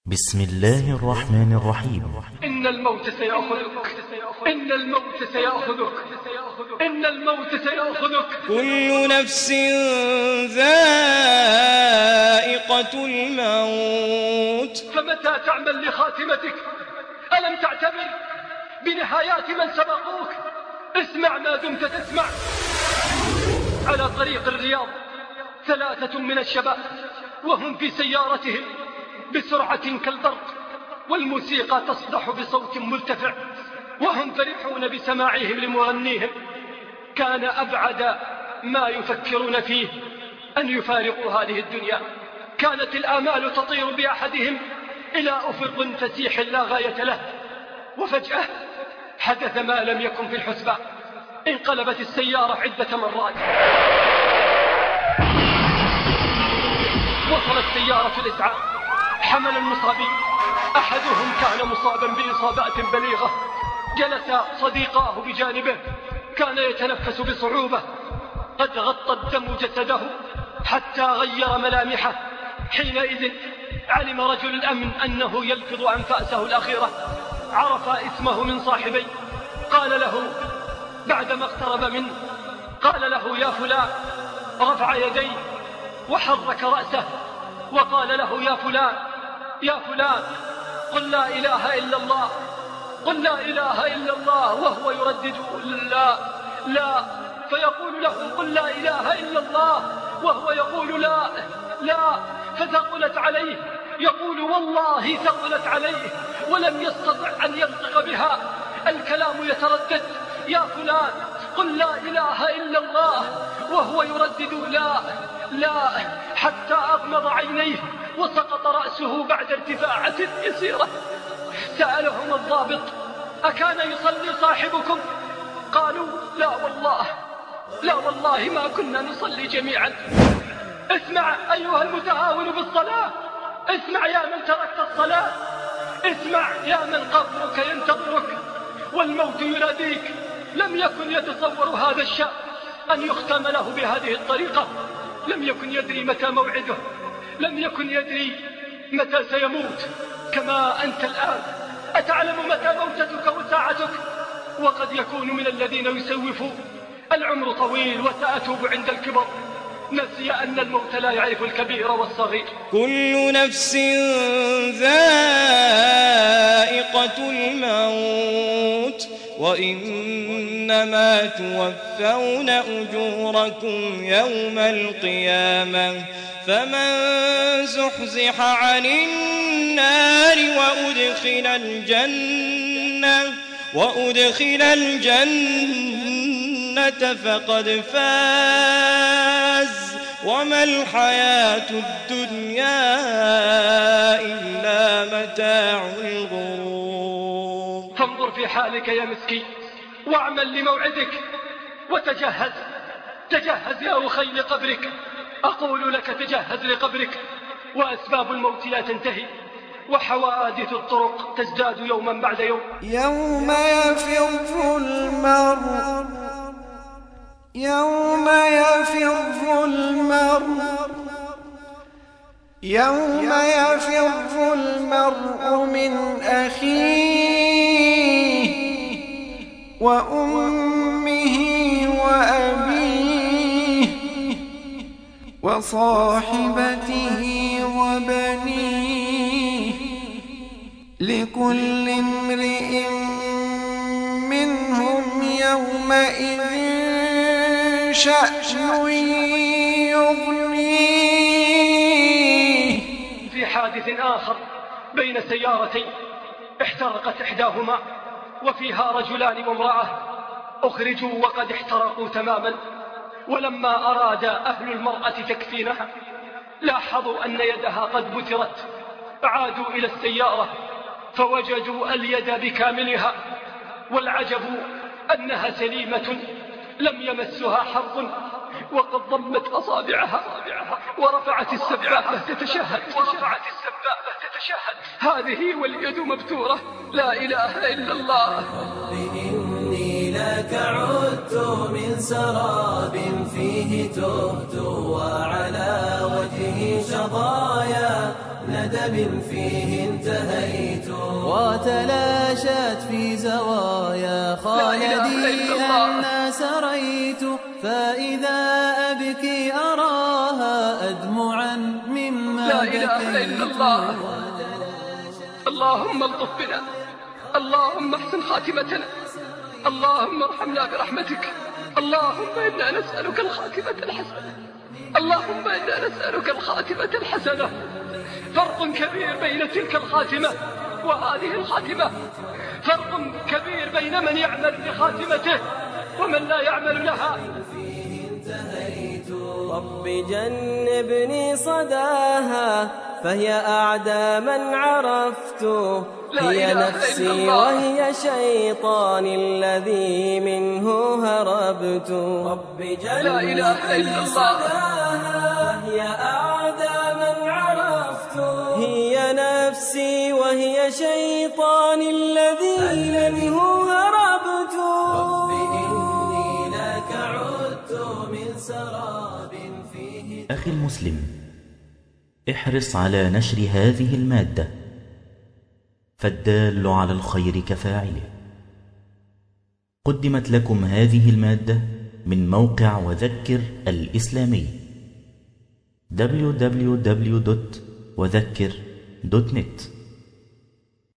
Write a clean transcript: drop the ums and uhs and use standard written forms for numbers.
بسم الله الرحمن الرحيم. إن الموت سيأخذك، إن الموت سيأخذك، إن الموت سيأخذك. كل نفس ذائقة الموت. فمتى تعمل لخاتمتك؟ ألم تعتبر بنهايات من سبقوك؟ اسمع ما دمت تسمع. على طريق الرياض 3 من الشباب وهم في سيارتهم بسرعة كالبرق، والموسيقى تصدح بصوت مرتفع، وهم فرحون بسماعهم لمغنيهم. كان أبعد ما يفكرون فيه أن يفارقوا هذه الدنيا. كانت الآمال تطير بأحدهم إلى أفق فسيح لا غاية له، وفجأة حدث ما لم يكن في الحسبان. انقلبت السيارة عدة مرات، وصلت سيارة الإسعاف، حمل المصابين. أحدهم كان مصابا بإصابات بليغة. جلس صديقاه بجانبه، كان يتنفس بصعوبة، قد غطى الدم جسده حتى غير ملامحه. حينئذ علم رجل الأمن أنه يلفظ أنفاسه الأخيرة. عرف اسمه من صاحبيه، قال له بعدما اقترب منه، قال له يا فلان. رفع يديه وحرك رأسه وقال له يا فلان، يا فلان، قل لا إله إلا الله، قل لا إله إلا الله. وهو يردد لا لا، فيقول له قل لا إله إلا الله، وهو يقول لا لا، فثقلت عليه. يقول والله ثقلت عليه، ولم يستطع أن ينطق بها. الكلام يتردد، يا فلان قل لا إله إلا الله، وهو يردد لا لا، حتى أغمض عينيه وسقط رأسه بعد ارتفاعة يسيرة. سألهم الضابط أكان يصلي صاحبكم؟ قالوا لا والله، لا والله ما كنا نصلي جميعا. اسمع أيها المتهاون بالصلاة، اسمع يا من تركت الصلاة، اسمع يا من قبرك ينتظرك والموت يناديك. لم يكن يتصور هذا الشاب أن يختم له بهذه الطريقة. لم يكن يدري متى موعده، لم يكن يدري متى سيموت. كما أنت الآن أتعلم متى موتتك وساعتك؟ وقد يكون من الذين يسوفون العمر طويل وسأتوب عند الكبر. نسي أن الموت لا يعرف الكبير والصغير. كل نفس ذائقة الموت، وإنما توفون أجوركم يوم القيامة. فمن زحزح عن النار وأدخل الجنة فقد فاز. وما الحياة الدنيا إلا متاع الغرور. فانظر في حالك يا مسكين، واعمل لموعدك، وتجهز، تجهز يا أخي لقبرك. أقول لك تجهز لقبرك، وأسباب الموت لا تنتهي، وحوادث الطرق تزداد يوما بعد يوم. يوم يفر المرء من أخيه وأمه وأبيه وصاحبته وبنيه، لكل امرئ منهم يومئذ شأن يغنيه. في حادث آخر بين سيارتين احترقت إحداهما، وفيها رجلان وامرأة أخرجوا وقد احترقوا تماما. ولما أراد أهل المرأة تكفينها لاحظوا أن يدها قد بترت. عادوا إلى السيارة فوجدوا اليد بكاملها، والعجب أنها سليمة لم يمسها حرب، وقد ضمت أصابعها ورفعت السبابة تتشهد. هذه واليد مبتورة. لا إله إلا الله. إني لك عدت من سراب فيه تهت، وعلى وجهي شظايا أدب فيه انتهيت. وتلاشت في زوايا خالدي أن سريت، فإذا أبكي أراها أدمعا مما لا إله إلا الله. اللهم الطف بنا، اللهم احسن خاتمتنا، اللهم ارحمنا برحمتك. اللهم إنا نسألك الخاتمة الحسنة، اللهم إنا نسألك الخاتمة الحسنة. فرق كبير بين تلك الخاتمة وهذه الخاتمة، فرق كبير بين من يعمل بخاتمته ومن لا يعمل لها. رب جنبني صداها فهي أعدى من عرفت، هي نفسي وهي شيطاني الذي منه هربت. رب جنبني صداها هي أعدى من عرفت، هي نفسي وهي شيطاني الذي منه هربت. رب إني لك عدت من سراب فيه. أخي المسلم، احرص على نشر هذه المادة، فالدال على الخير كفاعله. قدمت لكم هذه المادة من موقع وذكر الإسلامي www.وذكر.net.